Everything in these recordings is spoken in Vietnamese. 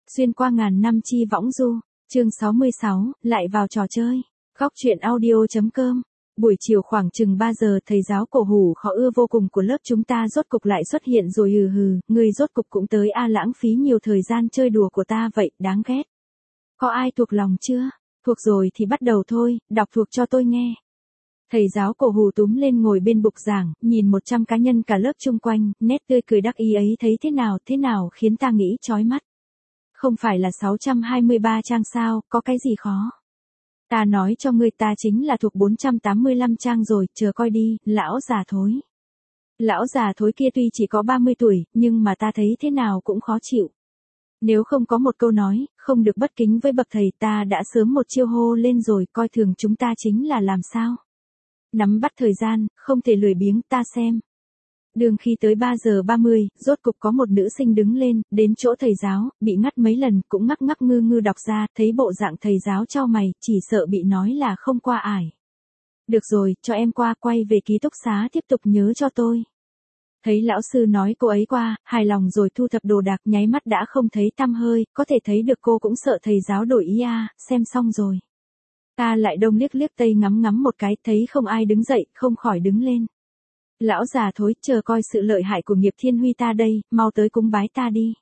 Xuyên qua ngàn năm chi võng du, chương 66, lại vào trò chơi. Góc truyện audio.com. Buổi chiều khoảng chừng 3 giờ, thầy giáo cổ hủ khó ưa vô cùng của lớp chúng ta rốt cục lại xuất hiện rồi. Người rốt cục cũng tới a, lãng phí nhiều thời gian chơi đùa của ta vậy, đáng ghét. Có ai thuộc lòng chưa? Thuộc rồi thì bắt đầu thôi, đọc thuộc cho tôi nghe. Thầy giáo cổ hủ túm lên ngồi bên bục giảng, nhìn 100 cá nhân cả lớp chung quanh, nét tươi cười đắc ý ấy thấy thế nào khiến ta nghĩ chói mắt. Không phải là 623 trang sao, có cái gì khó. Ta nói cho ngươi, ta chính là thuộc 485 trang rồi, chờ coi đi, lão già thối. Lão già thối kia tuy chỉ có 30 tuổi, nhưng mà ta thấy thế nào cũng khó chịu. Nếu không có một câu nói, không được bất kính với bậc thầy, ta đã sớm một chiêu hô lên rồi, coi thường chúng ta chính là làm sao. Nắm bắt thời gian, không thể lười biếng, ta xem. Đường khi tới 3 giờ 30, rốt cục có một nữ sinh đứng lên, đến chỗ thầy giáo, bị ngắt mấy lần, cũng ngắc ngư đọc ra, thấy bộ dạng thầy giáo chau mày, chỉ sợ bị nói là không qua ải. Được rồi, cho em qua, quay về ký túc xá tiếp tục nhớ cho tôi. Thấy lão sư nói cô ấy qua, hài lòng rồi thu thập đồ đạc, nháy mắt đã không thấy tăm hơi, có thể thấy được cô cũng sợ thầy giáo đổi ý à, xem xong rồi. Ta lại đông liếc tây ngắm một cái, thấy không ai đứng dậy, không khỏi đứng lên. Lão già thối, chờ coi sự lợi hại của nghiệp thiên huy ta đây, mau tới cúng bái ta đi.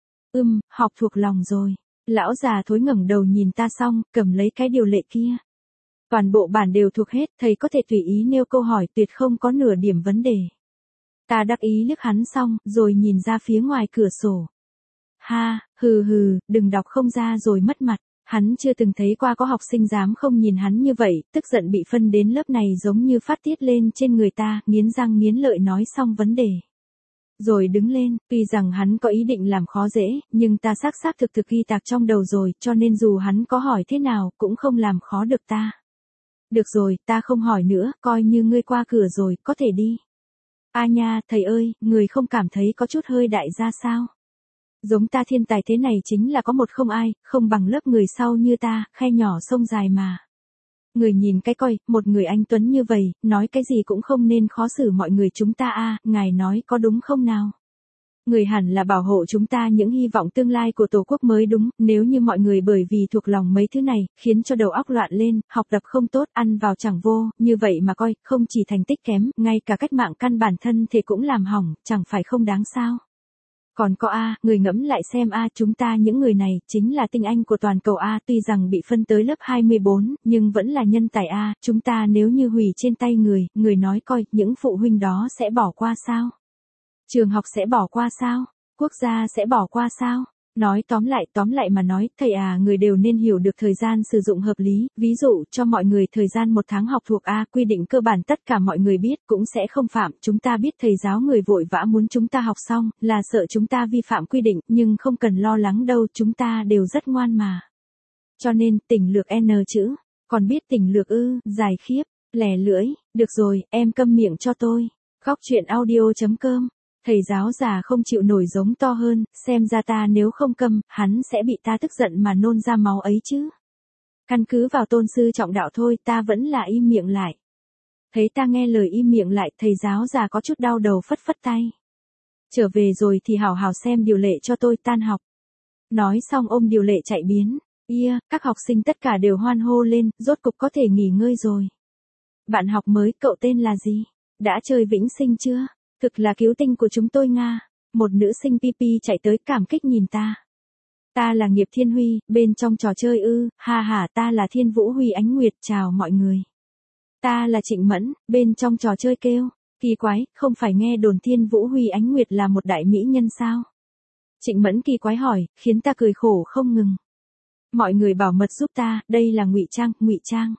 Học thuộc lòng rồi. Lão già thối ngẩng đầu nhìn ta xong, cầm lấy cái điều lệ kia. Toàn bộ bản đều thuộc hết, thầy có thể tùy ý nêu câu hỏi, tuyệt không có nửa điểm vấn đề. Ta đắc ý liếc hắn xong, rồi nhìn ra phía ngoài cửa sổ. Ha, đừng đọc không ra rồi mất mặt. Hắn chưa từng thấy qua có học sinh dám không nhìn hắn như vậy, tức giận bị phân đến lớp này giống như phát tiết lên trên người ta, nghiến răng nghiến lợi nói xong vấn đề. Rồi đứng lên, tuy rằng hắn có ý định làm khó dễ, nhưng ta xác thực ghi tạc trong đầu rồi, cho nên dù hắn có hỏi thế nào, cũng không làm khó được ta. Được rồi, ta không hỏi nữa, coi như ngươi qua cửa rồi, có thể đi. A nha, thầy ơi, người không cảm thấy có chút hơi đại gia sao? Giống ta thiên tài thế này chính là có một không ai, không bằng lớp người sau như ta, khe nhỏ sông dài mà. Người nhìn cái coi, một người anh tuấn như vậy, nói cái gì cũng không nên khó xử mọi người chúng ta a, ngài nói có đúng không nào? Người hẳn là bảo hộ chúng ta những hy vọng tương lai của Tổ quốc mới đúng, nếu như mọi người bởi vì thuộc lòng mấy thứ này, khiến cho đầu óc loạn lên, học tập không tốt, ăn vào chẳng vô, như vậy mà coi, không chỉ thành tích kém, ngay cả cách mạng căn bản thân thì cũng làm hỏng, chẳng phải không đáng sao? Còn có A, người ngẫm lại xem A, chúng ta những người này, chính là tinh anh của toàn cầu A, tuy rằng bị phân tới lớp 24, nhưng vẫn là nhân tài A, chúng ta nếu như hủy trên tay người nói coi, những phụ huynh đó sẽ bỏ qua sao? Trường học sẽ bỏ qua sao? Quốc gia sẽ bỏ qua sao? Nói tóm lại mà nói, thầy à, người đều nên hiểu được thời gian sử dụng hợp lý, ví dụ, cho mọi người thời gian 1 tháng học thuộc A, quy định cơ bản tất cả mọi người biết, cũng sẽ không phạm, chúng ta biết thầy giáo người vội vã muốn chúng ta học xong, là sợ chúng ta vi phạm quy định, nhưng không cần lo lắng đâu, chúng ta đều rất ngoan mà. Cho nên, tỉnh lược N chữ, còn biết tỉnh lược dài khiếp, lẻ lưỡi, được rồi, em câm miệng cho tôi. Góc truyện audio.com. Thầy giáo già không chịu nổi giống to hơn, xem ra ta nếu không câm, hắn sẽ bị ta tức giận mà nôn ra máu ấy chứ. Căn cứ vào tôn sư trọng đạo thôi, ta vẫn là im miệng lại. Thấy ta nghe lời im miệng lại, thầy giáo già có chút đau đầu phất tay. Trở về rồi thì hảo hảo xem điều lệ cho tôi, tan học. Nói xong ôm điều lệ chạy biến. Các học sinh tất cả đều hoan hô lên, rốt cục có thể nghỉ ngơi rồi. Bạn học mới, cậu tên là gì? Đã chơi vĩnh sinh chưa? Thực là cứu tinh của chúng tôi Nga. Một nữ sinh PP chạy tới cảm kích nhìn ta. Ta là Nghiệp Thiên Huy, bên trong trò chơi ta là Thiên Vũ Huy Ánh Nguyệt, chào mọi người. Ta là Trịnh Mẫn, bên trong trò chơi kêu. Kỳ quái, không phải nghe đồn Thiên Vũ Huy Ánh Nguyệt là một đại mỹ nhân sao? Trịnh Mẫn kỳ quái hỏi, khiến ta cười khổ không ngừng. Mọi người bảo mật giúp ta, đây là ngụy trang.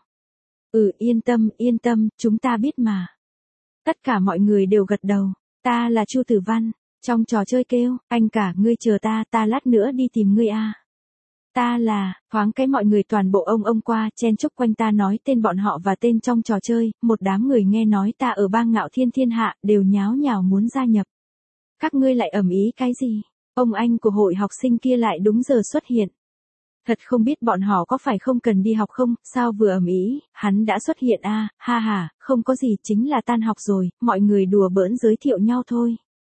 Yên tâm, chúng ta biết mà. Tất cả mọi người đều gật đầu. Ta là Chu Tử Văn. Trong trò chơi kêu, anh cả, ngươi chờ ta lát nữa đi tìm ngươi a. Ta là, thoáng cái mọi người toàn bộ ông qua, chen chúc quanh ta nói tên bọn họ và tên trong trò chơi, một đám người nghe nói ta ở bang Ngạo Thiên hạ, đều nháo nhào muốn gia nhập. Các ngươi lại ầm ĩ cái gì? Ông anh của hội học sinh kia lại đúng giờ xuất hiện. Thật không biết bọn họ có phải không cần đi học không, sao vừa ầm ĩ, hắn đã xuất hiện không có gì, chính là tan học rồi, mọi người đùa bỡn giới thiệu nhau thôi.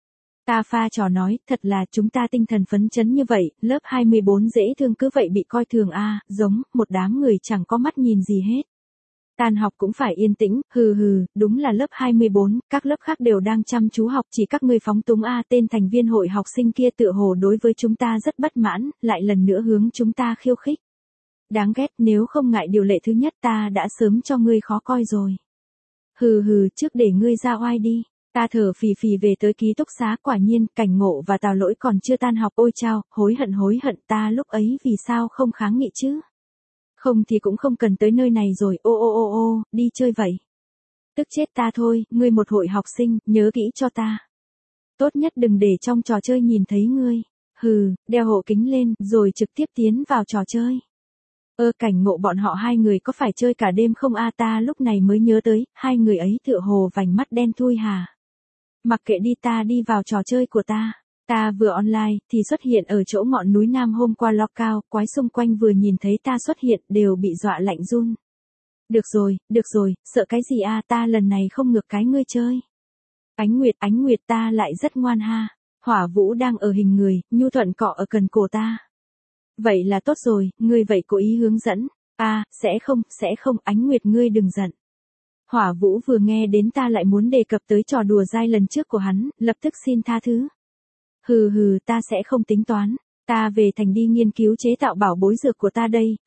Ta pha trò nói, thật là chúng ta tinh thần phấn chấn như vậy, lớp 24 dễ thương cứ vậy bị coi thường giống, một đám người chẳng có mắt nhìn gì hết. Tan học cũng phải yên tĩnh, đúng là lớp 24, các lớp khác đều đang chăm chú học, chỉ các ngươi phóng túng tên thành viên hội học sinh kia tựa hồ đối với chúng ta rất bất mãn, lại lần nữa hướng chúng ta khiêu khích. Đáng ghét, nếu không ngại điều lệ thứ nhất ta đã sớm cho ngươi khó coi rồi. Trước để ngươi ra oai đi. Ta thở phì phì về tới ký túc xá, quả nhiên, Cảnh Ngộ và Tào Lỗi còn chưa tan học, ôi chao, hối hận ta lúc ấy vì sao không kháng nghị chứ. Không thì cũng không cần tới nơi này rồi, đi chơi vậy. Tức chết ta thôi, ngươi một hội học sinh, nhớ kỹ cho ta. Tốt nhất đừng để trong trò chơi nhìn thấy ngươi. Đeo hộ kính lên, rồi trực tiếp tiến vào trò chơi. Cảnh Ngộ bọn họ hai người có phải chơi cả đêm không ta lúc này mới nhớ tới, hai người ấy tựa hồ vành mắt đen thui hả. Mặc kệ đi, ta đi vào trò chơi của ta. Ta vừa online, thì xuất hiện ở chỗ ngọn núi Nam hôm qua lockout, quái xung quanh vừa nhìn thấy ta xuất hiện, đều bị dọa lạnh run. Được rồi, sợ cái gì ta lần này không ngược cái ngươi chơi. Ánh Nguyệt ta lại rất ngoan ha. Hỏa Vũ đang ở hình người, nhu thuận cọ ở cần cổ ta. Vậy là tốt rồi, ngươi vậy cố ý hướng dẫn. Sẽ không, Ánh Nguyệt ngươi đừng giận. Hỏa Vũ vừa nghe đến ta lại muốn đề cập tới trò đùa dai lần trước của hắn, lập tức xin tha thứ. Ta sẽ không tính toán. Ta về thành đi nghiên cứu chế tạo bảo bối dược của ta đây,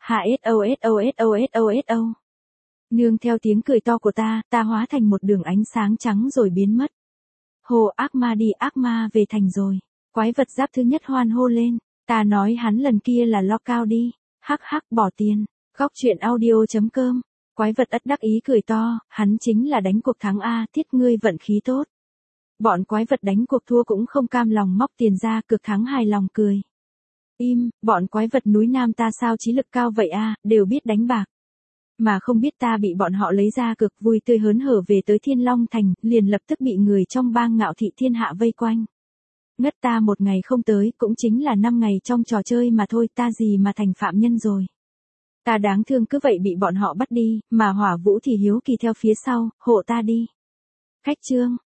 HSO. Nương theo tiếng cười to của ta hóa thành một đường ánh sáng trắng rồi biến mất. Hồ ác ma đi, ác ma về thành rồi. Quái vật giáp thứ nhất hoan hô lên. Ta nói hắn lần kia là lockout đi. Hắc, bỏ tiền. Góc truyện audio.com. Quái vật ất đắc ý cười to, hắn chính là đánh cuộc thắng Thiết ngươi vận khí tốt. Bọn quái vật đánh cuộc thua cũng không cam lòng móc tiền ra, cực thắng hài lòng cười. Im, bọn quái vật núi Nam ta sao trí lực cao vậy đều biết đánh bạc. Mà không biết ta bị bọn họ lấy ra cực vui tươi hớn hở về tới Thiên Long Thành, liền lập tức bị người trong bang Ngạo Thị Thiên Hạ vây quanh. Ngất ta một ngày không tới, cũng chính là 5 ngày trong trò chơi mà thôi, ta gì mà thành phạm nhân rồi. Ta đáng thương cứ vậy bị bọn họ bắt đi, mà Hỏa Vũ thì hiếu kỳ theo phía sau, hộ ta đi. Khách trương.